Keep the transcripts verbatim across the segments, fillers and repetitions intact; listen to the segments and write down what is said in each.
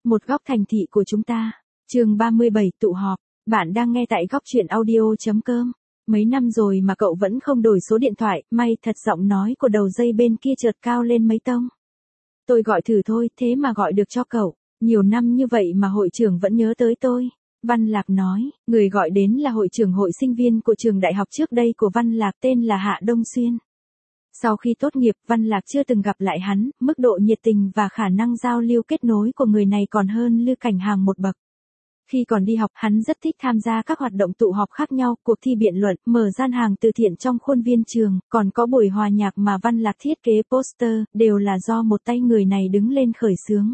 một góc thành thị của chúng ta. Chương ba mươi bảy tụ họp. Bạn đang nghe tại góc truyện audio chấm com. Mấy năm rồi mà cậu vẫn không đổi số điện thoại, may thật giọng nói của đầu dây bên kia chợt cao lên mấy tông. Tôi gọi thử thôi, thế mà gọi được cho cậu. Nhiều năm như vậy mà hội trưởng vẫn nhớ tới tôi. Văn Lạc nói, người gọi đến là hội trưởng hội sinh viên của trường đại học trước đây của Văn Lạc, tên là Hạ Đông Xuyên. Sau khi tốt nghiệp, Văn Lạc chưa từng gặp lại hắn, mức độ nhiệt tình và khả năng giao lưu kết nối của người này còn hơn Lư Cảnh Hàng một bậc. Khi còn đi học, hắn rất thích tham gia các hoạt động tụ họp khác nhau, cuộc thi biện luận, mở gian hàng từ thiện trong khuôn viên trường, còn có buổi hòa nhạc mà Văn Lạc thiết kế poster, đều là do một tay người này đứng lên khởi xướng.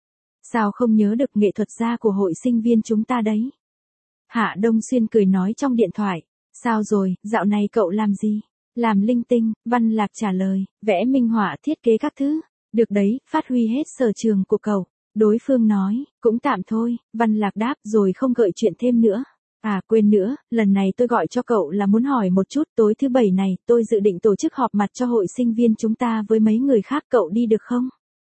Sao không nhớ được nghệ thuật gia của hội sinh viên chúng ta đấy? Hạ Đông Xuyên cười nói trong điện thoại. Sao rồi, dạo này cậu làm gì? Làm linh tinh, Văn Lạc trả lời, vẽ minh họa thiết kế các thứ. Được đấy, phát huy hết sở trường của cậu. Đối phương nói, cũng tạm thôi, Văn Lạc đáp rồi không gợi chuyện thêm nữa. À quên nữa, lần này tôi gọi cho cậu là muốn hỏi một chút, tối thứ bảy này, tôi dự định tổ chức họp mặt cho hội sinh viên chúng ta với mấy người khác, cậu đi được không?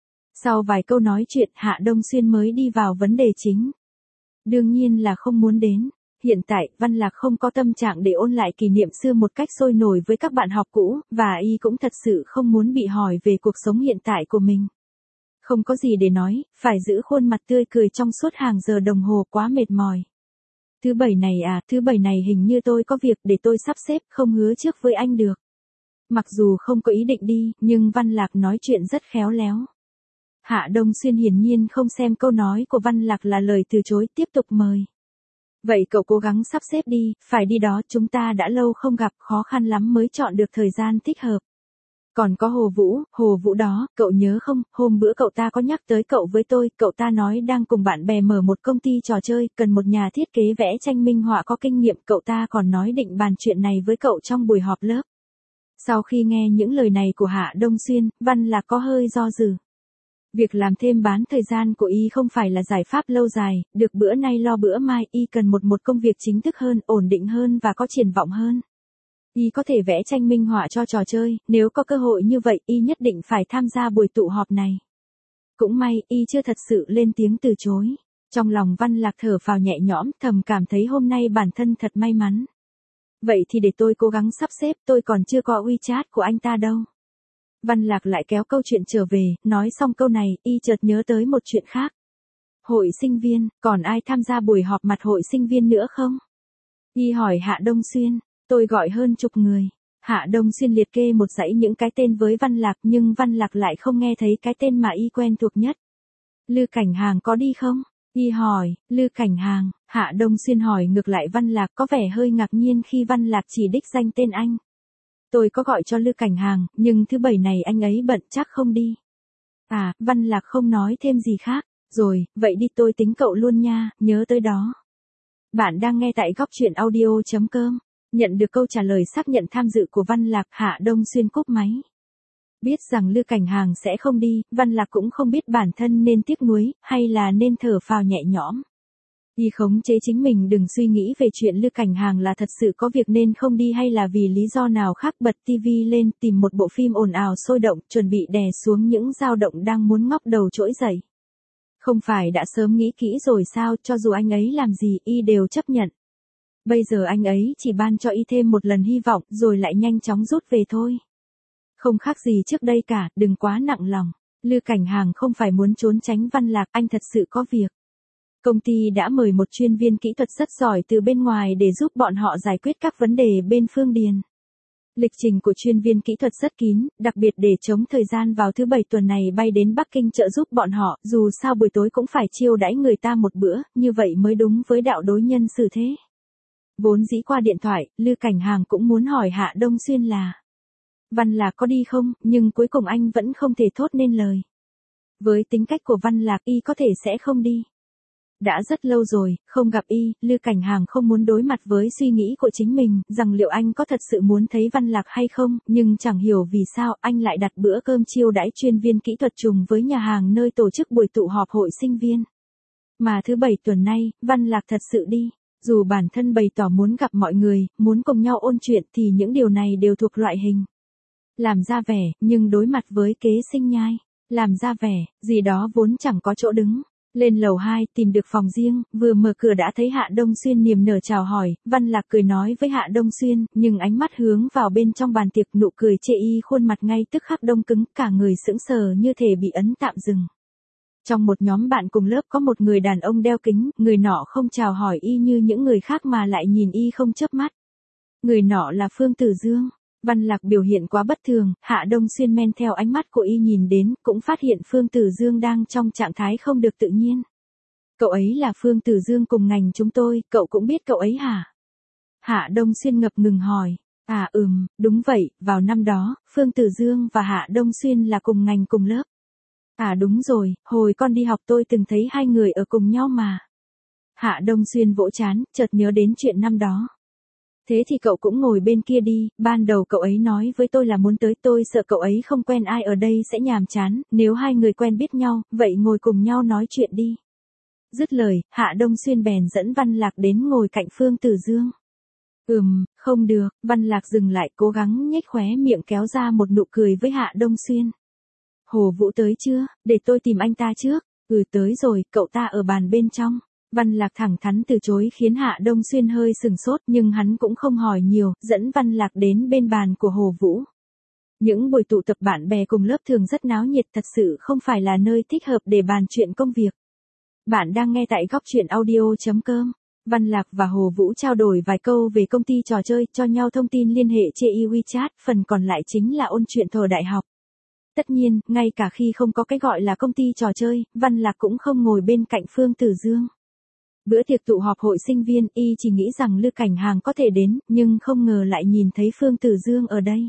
Sau vài câu nói chuyện, Hạ Đông Xuyên mới đi vào vấn đề chính. Đương nhiên là không muốn đến. Hiện tại, Văn Lạc không có tâm trạng để ôn lại kỷ niệm xưa một cách sôi nổi với các bạn học cũ, và y cũng thật sự không muốn bị hỏi về cuộc sống hiện tại của mình. Không có gì để nói, phải giữ khuôn mặt tươi cười trong suốt hàng giờ đồng hồ quá mệt mỏi. Thứ bảy này à, thứ bảy này hình như tôi có việc để tôi sắp xếp, không hứa trước với anh được. Mặc dù không có ý định đi, nhưng Văn Lạc nói chuyện rất khéo léo. Hạ Đông Xuyên hiển nhiên không xem câu nói của Văn Lạc là lời từ chối, tiếp tục mời. Vậy cậu cố gắng sắp xếp đi, phải đi đó, chúng ta đã lâu không gặp, khó khăn lắm mới chọn được thời gian thích hợp. Còn có Hồ Vũ, Hồ Vũ đó, cậu nhớ không, hôm bữa cậu ta có nhắc tới cậu với tôi, cậu ta nói đang cùng bạn bè mở một công ty trò chơi, cần một nhà thiết kế vẽ tranh minh họa có kinh nghiệm, cậu ta còn nói định bàn chuyện này với cậu trong buổi họp lớp. Sau khi nghe những lời này của Hạ Đông Xuyên, Văn Lạc có hơi do dự. Việc làm thêm bán thời gian của y không phải là giải pháp lâu dài, được bữa nay lo bữa mai, y cần một một công việc chính thức hơn, ổn định hơn và có triển vọng hơn. Y có thể vẽ tranh minh họa cho trò chơi, nếu có cơ hội như vậy, y nhất định phải tham gia buổi tụ họp này. Cũng may, y chưa thật sự lên tiếng từ chối. Trong lòng Văn Lạc thở phào nhẹ nhõm, thầm cảm thấy hôm nay bản thân thật may mắn. Vậy thì để tôi cố gắng sắp xếp, tôi còn chưa có WeChat của anh ta đâu. Văn Lạc lại kéo câu chuyện trở về, nói xong câu này, y chợt nhớ tới một chuyện khác. Hội sinh viên, còn ai tham gia buổi họp mặt hội sinh viên nữa không? Y hỏi Hạ Đông Xuyên, tôi gọi hơn chục người. Hạ Đông Xuyên liệt kê một dãy những cái tên với Văn Lạc, nhưng Văn Lạc lại không nghe thấy cái tên mà y quen thuộc nhất. Lư Cảnh Hàng có đi không? Y hỏi, Lư Cảnh Hàng, Hạ Đông Xuyên hỏi ngược lại Văn Lạc, có vẻ hơi ngạc nhiên khi Văn Lạc chỉ đích danh tên anh. Tôi có gọi cho Lư Cảnh Hàng, nhưng thứ bảy này anh ấy bận chắc không đi. À, Văn Lạc không nói thêm gì khác. Rồi, vậy đi tôi tính cậu luôn nha, nhớ tới đó. Bạn đang nghe tại góc truyện audio chấm com. Nhận được câu trả lời xác nhận tham dự của Văn Lạc, Hạ Đông Xuyên cúp máy. Biết rằng Lư Cảnh Hàng sẽ không đi, Văn Lạc cũng không biết bản thân nên tiếc nuối, hay là nên thở phào nhẹ nhõm. Y khống chế chính mình đừng suy nghĩ về chuyện Lư Cảnh Hàng là thật sự có việc nên không đi hay là vì lý do nào khác, bật tivi lên tìm một bộ phim ồn ào sôi động, chuẩn bị đè xuống những dao động đang muốn ngóc đầu trỗi dậy. Không phải đã sớm nghĩ kỹ rồi sao, cho dù anh ấy làm gì, y đều chấp nhận. Bây giờ anh ấy chỉ ban cho y thêm một lần hy vọng, rồi lại nhanh chóng rút về thôi. Không khác gì trước đây cả, đừng quá nặng lòng. Lư Cảnh Hàng không phải muốn trốn tránh Văn Lạc, anh thật sự có việc. Công ty đã mời một chuyên viên kỹ thuật rất giỏi từ bên ngoài để giúp bọn họ giải quyết các vấn đề bên Phương Điền. Lịch trình của chuyên viên kỹ thuật rất kín, đặc biệt để chống thời gian vào thứ bảy tuần này bay đến Bắc Kinh trợ giúp bọn họ, dù sao buổi tối cũng phải chiêu đãi người ta một bữa, như vậy mới đúng với đạo đối nhân xử thế. Vốn dĩ qua điện thoại, Lư Cảnh Hàng cũng muốn hỏi Hạ Đông Xuyên là Văn Lạc có đi không, nhưng cuối cùng anh vẫn không thể thốt nên lời. Với tính cách của Văn Lạc, y có thể sẽ không đi. Đã rất lâu rồi, không gặp y, Lư Cảnh Hàng không muốn đối mặt với suy nghĩ của chính mình, rằng liệu anh có thật sự muốn thấy Văn Lạc hay không, nhưng chẳng hiểu vì sao anh lại đặt bữa cơm chiêu đãi chuyên viên kỹ thuật trùng với nhà hàng nơi tổ chức buổi tụ họp hội sinh viên. Mà thứ bảy tuần nay, Văn Lạc thật sự đi. Dù bản thân bày tỏ muốn gặp mọi người, muốn cùng nhau ôn chuyện thì những điều này đều thuộc loại hình làm ra vẻ, nhưng đối mặt với kế sinh nhai, làm ra vẻ, gì đó vốn chẳng có chỗ đứng. Lên lầu hai tìm được phòng riêng, vừa mở cửa đã thấy Hạ Đông Xuyên niềm nở chào hỏi, Văn Lạc cười nói với Hạ Đông Xuyên, nhưng ánh mắt hướng vào bên trong bàn tiệc, nụ cười chê y khuôn mặt ngay tức khắc đông cứng, cả người sững sờ như thể bị ấn tạm dừng. Trong một nhóm bạn cùng lớp có một người đàn ông đeo kính, người nọ không chào hỏi y như những người khác mà lại nhìn y không chớp mắt. Người nọ là Phương Tử Dương. Văn Lạc biểu hiện quá bất thường, Hạ Đông Xuyên men theo ánh mắt của y nhìn đến, cũng phát hiện Phương Tử Dương đang trong trạng thái không được tự nhiên. Cậu ấy là Phương Tử Dương cùng ngành chúng tôi, cậu cũng biết cậu ấy hả? Hạ Đông Xuyên ngập ngừng hỏi. À ừm, đúng vậy, vào năm đó, Phương Tử Dương và Hạ Đông Xuyên là cùng ngành cùng lớp. À đúng rồi, hồi con đi học tôi từng thấy hai người ở cùng nhau mà. Hạ Đông Xuyên vỗ trán, chợt nhớ đến chuyện năm đó. Thế thì cậu cũng ngồi bên kia đi, ban đầu cậu ấy nói với tôi là muốn tới, tôi sợ cậu ấy không quen ai ở đây sẽ nhàm chán, nếu hai người quen biết nhau, vậy ngồi cùng nhau nói chuyện đi. Dứt lời, Hạ Đông Xuyên bèn dẫn Văn Lạc đến ngồi cạnh Phương Tử Dương. Ừm, không được, Văn Lạc dừng lại cố gắng nhếch khóe miệng kéo ra một nụ cười với Hạ Đông Xuyên. Hồ Vũ tới chưa, để tôi tìm anh ta trước. Ừ tới rồi, cậu ta ở bàn bên trong. Văn Lạc thẳng thắn từ chối khiến Hạ Đông Xuyên hơi sừng sốt, nhưng hắn cũng không hỏi nhiều, dẫn Văn Lạc đến bên bàn của Hồ Vũ. Những buổi tụ tập bạn bè cùng lớp thường rất náo nhiệt, thật sự không phải là nơi thích hợp để bàn chuyện công việc. Bạn đang nghe tại góc chuyện audio chấm com. Văn Lạc và Hồ Vũ trao đổi vài câu về công ty trò chơi, cho nhau thông tin liên hệ trên WeChat, phần còn lại chính là ôn chuyện thời đại học. Tất nhiên, ngay cả khi không có cái gọi là công ty trò chơi, Văn Lạc cũng không ngồi bên cạnh Phương Tử Dương. Bữa tiệc tụ họp hội sinh viên, y chỉ nghĩ rằng Lư Cảnh Hàng có thể đến, nhưng không ngờ lại nhìn thấy Phương Tử Dương ở đây.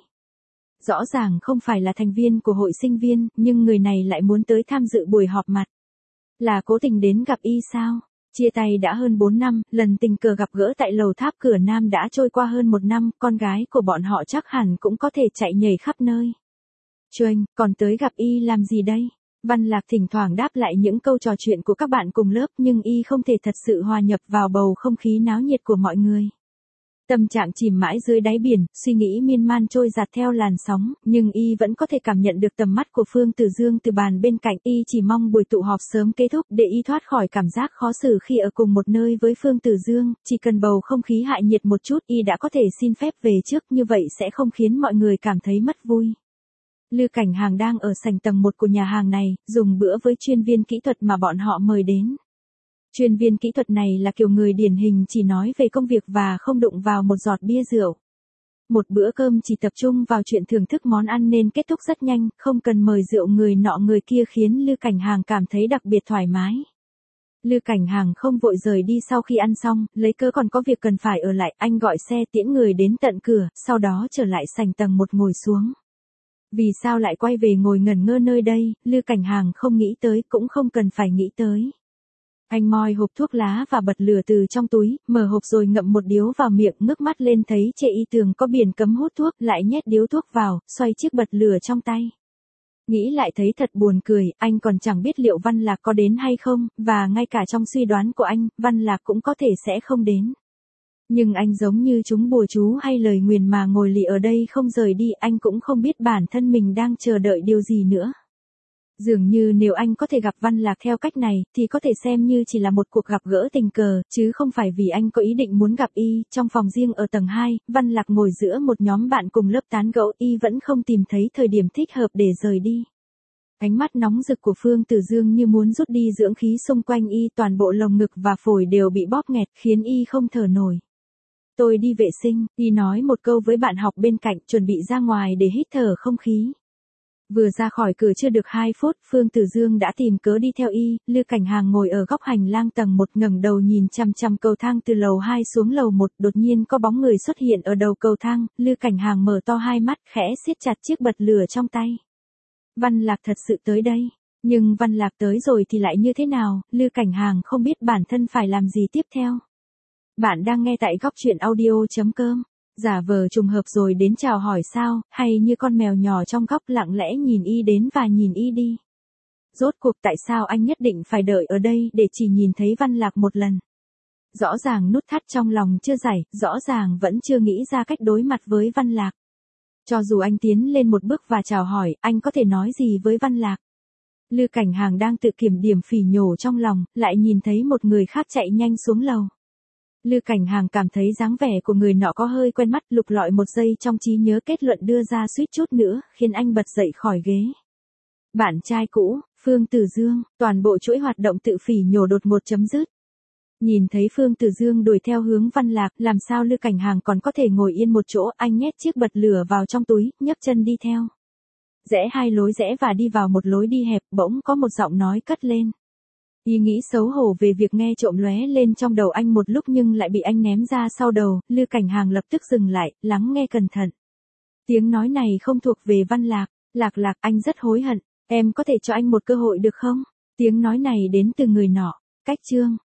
Rõ ràng không phải là thành viên của hội sinh viên, nhưng người này lại muốn tới tham dự buổi họp mặt. Là cố tình đến gặp y sao? Chia tay đã hơn bốn năm, lần tình cờ gặp gỡ tại lầu tháp cửa Nam đã trôi qua hơn một năm, con gái của bọn họ chắc hẳn cũng có thể chạy nhảy khắp nơi. Chuênh, còn tới gặp y làm gì đây? Văn Lạc thỉnh thoảng đáp lại những câu trò chuyện của các bạn cùng lớp, nhưng y không thể thật sự hòa nhập vào bầu không khí náo nhiệt của mọi người. Tâm trạng chìm mãi dưới đáy biển, suy nghĩ miên man trôi dạt theo làn sóng, nhưng y vẫn có thể cảm nhận được tầm mắt của Phương Tử Dương từ bàn bên cạnh. Y chỉ mong buổi tụ họp sớm kết thúc để y thoát khỏi cảm giác khó xử khi ở cùng một nơi với Phương Tử Dương, chỉ cần bầu không khí hạ nhiệt một chút y đã có thể xin phép về trước, như vậy sẽ không khiến mọi người cảm thấy mất vui. Lư Cảnh Hàng đang ở sảnh tầng một của nhà hàng này, dùng bữa với chuyên viên kỹ thuật mà bọn họ mời đến. Chuyên viên kỹ thuật này là kiểu người điển hình chỉ nói về công việc và không đụng vào một giọt bia rượu. Một bữa cơm chỉ tập trung vào chuyện thưởng thức món ăn nên kết thúc rất nhanh, không cần mời rượu người nọ người kia khiến Lư Cảnh Hàng cảm thấy đặc biệt thoải mái. Lư Cảnh Hàng không vội rời đi sau khi ăn xong, lấy cớ còn có việc cần phải ở lại, anh gọi xe tiễn người đến tận cửa, sau đó trở lại sảnh tầng một ngồi xuống. Vì sao lại quay về ngồi ngẩn ngơ nơi đây, Lư Cảnh Hàng không nghĩ tới, cũng không cần phải nghĩ tới. Anh moi hộp thuốc lá và bật lửa từ trong túi, mở hộp rồi ngậm một điếu vào miệng, ngước mắt lên thấy trên y tường có biển cấm hút thuốc, lại nhét điếu thuốc vào, xoay chiếc bật lửa trong tay. Nghĩ lại thấy thật buồn cười, anh còn chẳng biết liệu Văn Lạc có đến hay không, và ngay cả trong suy đoán của anh, Văn Lạc cũng có thể sẽ không đến. Nhưng anh giống như chúng bùa chú hay lời nguyền mà ngồi lì ở đây không rời đi, anh cũng không biết bản thân mình đang chờ đợi điều gì nữa. Dường như nếu anh có thể gặp Văn Lạc theo cách này, thì có thể xem như chỉ là một cuộc gặp gỡ tình cờ, chứ không phải vì anh có ý định muốn gặp y. Trong phòng riêng ở tầng hai, Văn Lạc ngồi giữa một nhóm bạn cùng lớp tán gẫu, y vẫn không tìm thấy thời điểm thích hợp để rời đi. Ánh mắt nóng rực của Phương Tử Dương như muốn rút đi dưỡng khí xung quanh y, toàn bộ lồng ngực và phổi đều bị bóp nghẹt, khiến y không thở nổi. Tôi đi vệ sinh, y nói một câu với bạn học bên cạnh, chuẩn bị ra ngoài để hít thở không khí. Vừa ra khỏi cửa chưa được hai phút, Phương Tử Dương đã tìm cớ đi theo y. Lư Cảnh Hàng ngồi ở góc hành lang tầng một, ngẩng đầu nhìn chằm chằm cầu thang từ lầu hai xuống lầu một, đột nhiên có bóng người xuất hiện ở đầu cầu thang, Lư Cảnh Hàng mở to hai mắt, khẽ siết chặt chiếc bật lửa trong tay. Văn Lạc thật sự tới đây, nhưng Văn Lạc tới rồi thì lại như thế nào, Lư Cảnh Hàng không biết bản thân phải làm gì tiếp theo. Bạn đang nghe tại góc chuyện audio chấm com. Giả vờ trùng hợp rồi đến chào hỏi sao, hay như con mèo nhỏ trong góc lặng lẽ nhìn y đến và nhìn y đi. Rốt cuộc tại sao anh nhất định phải đợi ở đây để chỉ nhìn thấy Văn Lạc một lần. Rõ ràng nút thắt trong lòng chưa giải, rõ ràng vẫn chưa nghĩ ra cách đối mặt với Văn Lạc. Cho dù anh tiến lên một bước và chào hỏi, anh có thể nói gì với Văn Lạc? Lư Cảnh Hàng đang tự kiểm điểm phỉ nhổ trong lòng, lại nhìn thấy một người khác chạy nhanh xuống lầu. Lư Cảnh Hàng cảm thấy dáng vẻ của người nọ có hơi quen mắt, lục lọi một giây trong trí nhớ kết luận đưa ra suýt chút nữa, khiến anh bật dậy khỏi ghế. Bạn trai cũ, Phương Tử Dương, toàn bộ chuỗi hoạt động tự phỉ nhổ đột ngột chấm dứt. Nhìn thấy Phương Tử Dương đuổi theo hướng Văn Lạc, làm sao Lư Cảnh Hàng còn có thể ngồi yên một chỗ, anh nhét chiếc bật lửa vào trong túi, nhấc chân đi theo. Rẽ hai lối rẽ và đi vào một lối đi hẹp, bỗng có một giọng nói cất lên. Ý nghĩ xấu hổ về việc nghe trộm lóe lên trong đầu anh một lúc nhưng lại bị anh ném ra sau đầu, Lư Cảnh Hàng lập tức dừng lại, lắng nghe cẩn thận. Tiếng nói này không thuộc về Văn Lạc. Lạc Lạc, anh rất hối hận, em có thể cho anh một cơ hội được không? Tiếng nói này đến từ người nọ. Cách chương